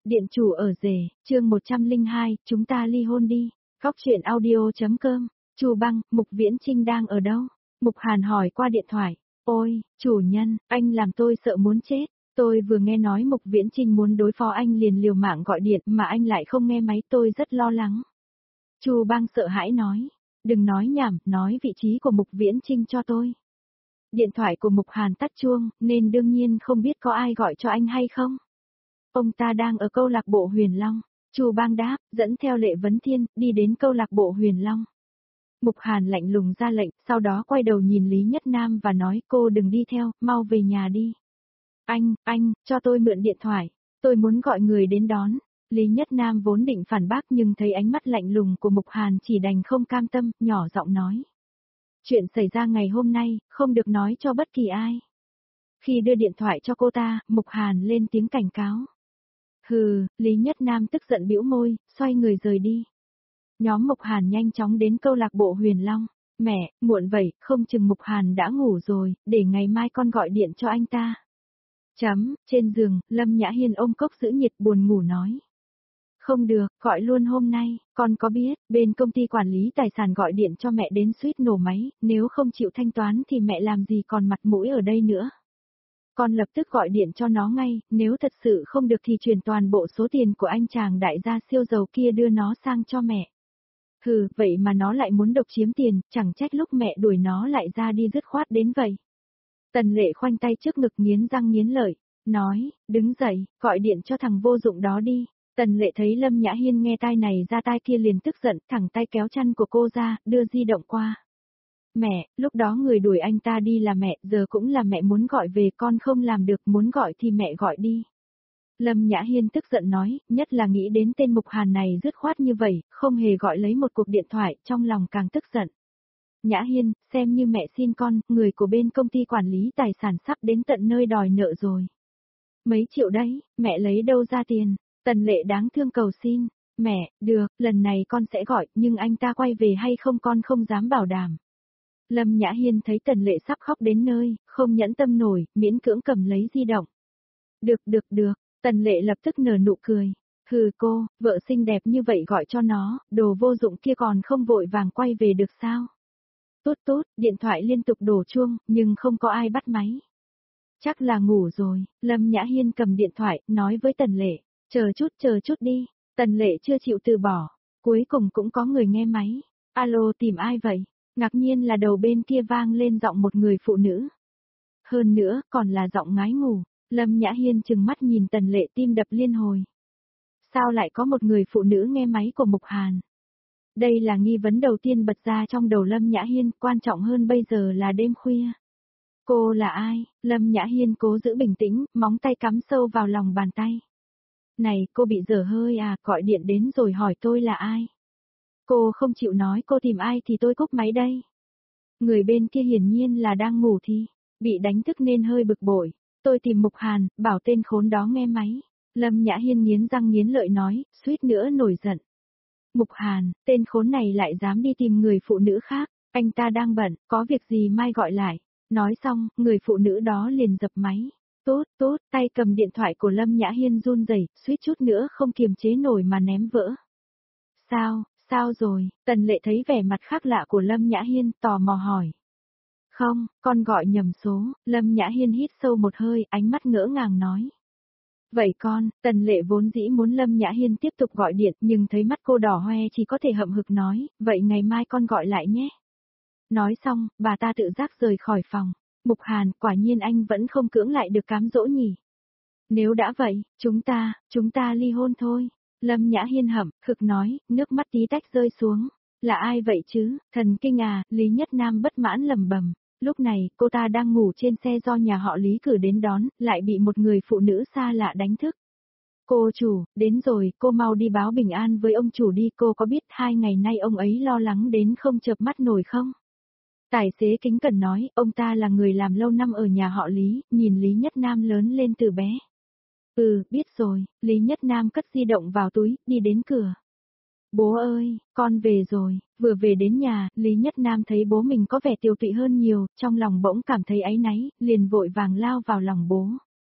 Điện chủ ở rể, chương 102, chúng ta ly hôn đi. Góc truyện audio.com, Chu Băng, Mục Viễn Trinh đang ở đâu? Mục Hàn hỏi qua điện thoại. Ôi, chủ nhân, anh làm tôi sợ muốn chết. Tôi vừa nghe nói Mục Viễn Trinh muốn đối phó anh liền liều mạng gọi điện mà anh lại không nghe máy, tôi rất lo lắng. Chu Băng sợ hãi nói. Đừng nói nhảm, nói vị trí của Mục Viễn Trinh cho tôi. Điện thoại của Mục Hàn tắt chuông, nên đương nhiên không biết có ai gọi cho anh hay không. Ông ta đang ở câu lạc bộ Huyền Long. Chu Bang đáp, dẫn theo Lệ Vấn Thiên, đi đến câu lạc bộ Huyền Long. Mục Hàn lạnh lùng ra lệnh, sau đó quay đầu nhìn Lý Nhất Nam và nói cô đừng đi theo, mau về nhà đi. Anh, cho tôi mượn điện thoại, tôi muốn gọi người đến đón. Lý Nhất Nam vốn định phản bác nhưng thấy ánh mắt lạnh lùng của Mục Hàn chỉ đành không cam tâm, nhỏ giọng nói. Chuyện xảy ra ngày hôm nay, không được nói cho bất kỳ ai. Khi đưa điện thoại cho cô ta, Mục Hàn lên tiếng cảnh cáo. Hừ, Lý Nhất Nam tức giận bĩu môi, xoay người rời đi. Nhóm Mục Hàn nhanh chóng đến câu lạc bộ Huyền Long. Mẹ, muộn vậy, không chừng Mục Hàn đã ngủ rồi, để ngày mai con gọi điện cho anh ta. Trên giường, Lâm Nhã Hiên ôm cốc giữ nhiệt buồn ngủ nói. Không được, gọi luôn hôm nay, con có biết, bên công ty quản lý tài sản gọi điện cho mẹ đến suýt nổ máy, nếu không chịu thanh toán thì mẹ làm gì còn mặt mũi ở đây nữa. Con lập tức gọi điện cho nó ngay, nếu thật sự không được thì chuyển toàn bộ số tiền của anh chàng đại gia siêu giàu kia đưa nó sang cho mẹ. Hừ, vậy mà nó lại muốn độc chiếm tiền, chẳng trách lúc mẹ đuổi nó lại ra đi dứt khoát đến vậy. Tần Lệ khoanh tay trước ngực nghiến răng nghiến lợi, nói, đứng dậy, gọi điện cho thằng vô dụng đó đi. Tần Lệ thấy Lâm Nhã Hiên nghe tai này ra tai kia liền tức giận, thẳng tay kéo chăn của cô ra, đưa di động qua. Mẹ, lúc đó người đuổi anh ta đi là mẹ, giờ cũng là mẹ muốn gọi về, con không làm được, muốn gọi thì mẹ gọi đi. Lâm Nhã Hiên tức giận nói, nhất là nghĩ đến tên Mục Hàn này dứt khoát như vậy, không hề gọi lấy một cuộc điện thoại, trong lòng càng tức giận. Nhã Hiên, xem như mẹ xin con, người của bên công ty quản lý tài sản sắp đến tận nơi đòi nợ rồi. Mấy triệu đấy, mẹ lấy đâu ra tiền? Tần Lệ đáng thương cầu xin. Mẹ, được, lần này con sẽ gọi, nhưng anh ta quay về hay không con không dám bảo đảm. Lâm Nhã Hiên thấy Tần Lệ sắp khóc đến nơi, không nhẫn tâm nổi, miễn cưỡng cầm lấy di động. Được, Tần Lệ lập tức nở nụ cười. Hừ cô, vợ xinh đẹp như vậy gọi cho nó, đồ vô dụng kia còn không vội vàng quay về được sao? Tốt, điện thoại liên tục đổ chuông, nhưng không có ai bắt máy. Chắc là ngủ rồi, Lâm Nhã Hiên cầm điện thoại, nói với Tần Lệ, chờ chút đi. Tần Lệ chưa chịu từ bỏ, cuối cùng cũng có người nghe máy. Alo, tìm ai vậy? Ngạc nhiên là đầu bên kia vang lên giọng một người phụ nữ. Hơn nữa, còn là giọng ngái ngủ. Lâm Nhã Hiên trừng mắt nhìn Tần Lệ, tim đập liên hồi. Sao lại có một người phụ nữ nghe máy của Mục Hàn? Đây là nghi vấn đầu tiên bật ra trong đầu Lâm Nhã Hiên, quan trọng hơn bây giờ là đêm khuya. Cô là ai? Lâm Nhã Hiên cố giữ bình tĩnh, móng tay cắm sâu vào lòng bàn tay. Này, cô bị dở hơi à, gọi điện đến rồi hỏi tôi là ai? Cô không chịu nói cô tìm ai thì tôi cúp máy đây. Người bên kia hiển nhiên là đang ngủ thì, bị đánh thức nên hơi bực bội. Tôi tìm Mục Hàn, bảo tên khốn đó nghe máy. Lâm Nhã Hiên nghiến răng nghiến lợi nói, suýt nữa nổi giận. Mục Hàn, tên khốn này lại dám đi tìm người phụ nữ khác, anh ta đang bận, có việc gì mai gọi lại. Nói xong, người phụ nữ đó liền dập máy. Tốt, tay cầm điện thoại của Lâm Nhã Hiên run rẩy, suýt chút nữa không kiềm chế nổi mà ném vỡ. Sao rồi? Tần Lệ thấy vẻ mặt khác lạ của Lâm Nhã Hiên, tò mò hỏi. Không, con gọi nhầm số. Lâm Nhã Hiên hít sâu một hơi, ánh mắt ngỡ ngàng nói. Vậy con, Tần Lệ vốn dĩ muốn Lâm Nhã Hiên tiếp tục gọi điện, nhưng thấy mắt cô đỏ hoe chỉ có thể hậm hực nói, vậy ngày mai con gọi lại nhé. Nói xong, bà ta tự giác rời khỏi phòng. Mục Hàn, quả nhiên anh vẫn không cưỡng lại được cám dỗ nhỉ. Nếu đã vậy, chúng ta ly hôn thôi. Lâm Nhã Hiên hậm, hực nói, nước mắt tí tách rơi xuống. Là ai vậy chứ, thần kinh à, Lý Nhất Nam bất mãn lầm bầm. Lúc này, cô ta đang ngủ trên xe do nhà họ Lý cử đến đón, lại bị một người phụ nữ xa lạ đánh thức. Cô chủ, đến rồi, cô mau đi báo bình an với ông chủ đi, cô có biết 2 ngày nay ông ấy lo lắng đến không chợp mắt nổi không? Tài xế kính cẩn nói, ông ta là người làm lâu năm ở nhà họ Lý, nhìn Lý Nhất Nam lớn lên từ bé. Biết rồi, Lý Nhất Nam cất di động vào túi, đi đến cửa. Bố ơi, con về rồi. Vừa về đến nhà, Lý Nhất Nam thấy bố mình có vẻ tiều tụy hơn nhiều, trong lòng bỗng cảm thấy áy náy, liền vội vàng lao vào lòng bố.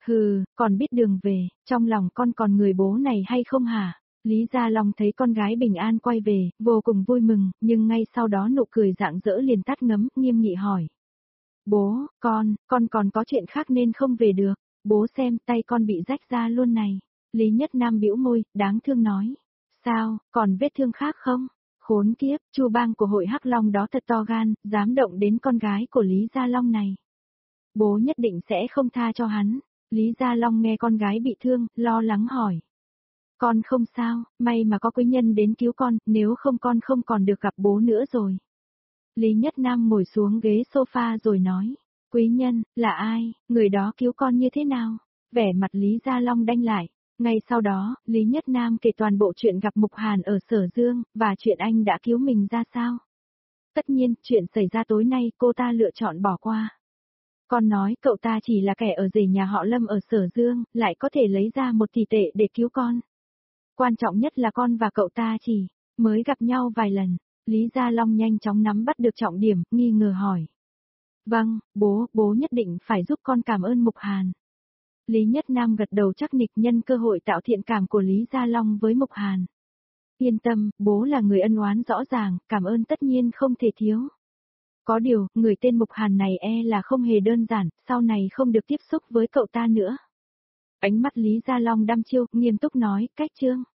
Hừ, còn biết đường về, trong lòng con còn người bố này hay không hả? Lý Gia Long thấy con gái bình an quay về, vô cùng vui mừng, nhưng ngay sau đó nụ cười rạng rỡ liền tắt ngấm, nghiêm nghị hỏi. Bố, con còn có chuyện khác nên không về được. Bố xem tay con bị rách ra luôn này. Lý Nhất Nam bĩu môi, đáng thương nói. Sao, còn vết thương khác không? Khốn kiếp, Chu Bang của hội Hắc Long đó thật to gan, dám động đến con gái của Lý Gia Long này. Bố nhất định sẽ không tha cho hắn. Lý Gia Long nghe con gái bị thương, lo lắng hỏi. Con không sao, may mà có quý nhân đến cứu con, nếu không con không còn được gặp bố nữa rồi. Lý Nhất Nam ngồi xuống ghế sofa rồi nói. Quý nhân, là ai, người đó cứu con như thế nào? Vẻ mặt Lý Gia Long đanh lại. Ngay sau đó, Lý Nhất Nam kể toàn bộ chuyện gặp Mục Hàn ở Sở Dương, và chuyện anh đã cứu mình ra sao. Tất nhiên, chuyện xảy ra tối nay cô ta lựa chọn bỏ qua. Con nói cậu ta chỉ là kẻ ở rể nhà họ Lâm ở Sở Dương, lại có thể lấy ra 1 tỷ tệ để cứu con. Quan trọng nhất là con và cậu ta chỉ mới gặp nhau vài lần. Lý Gia Long nhanh chóng nắm bắt được trọng điểm, nghi ngờ hỏi. Vâng, bố nhất định phải giúp con cảm ơn Mục Hàn. Lý Nhất Nam gật đầu chắc nịch nhân cơ hội tạo thiện cảm của Lý Gia Long với Mục Hàn. Yên tâm, bố là người ân oán rõ ràng, cảm ơn tất nhiên không thể thiếu. Có điều, người tên Mục Hàn này là không hề đơn giản, sau này không được tiếp xúc với cậu ta nữa. Ánh mắt Lý Gia Long đăm chiêu, nghiêm túc nói, cách chương.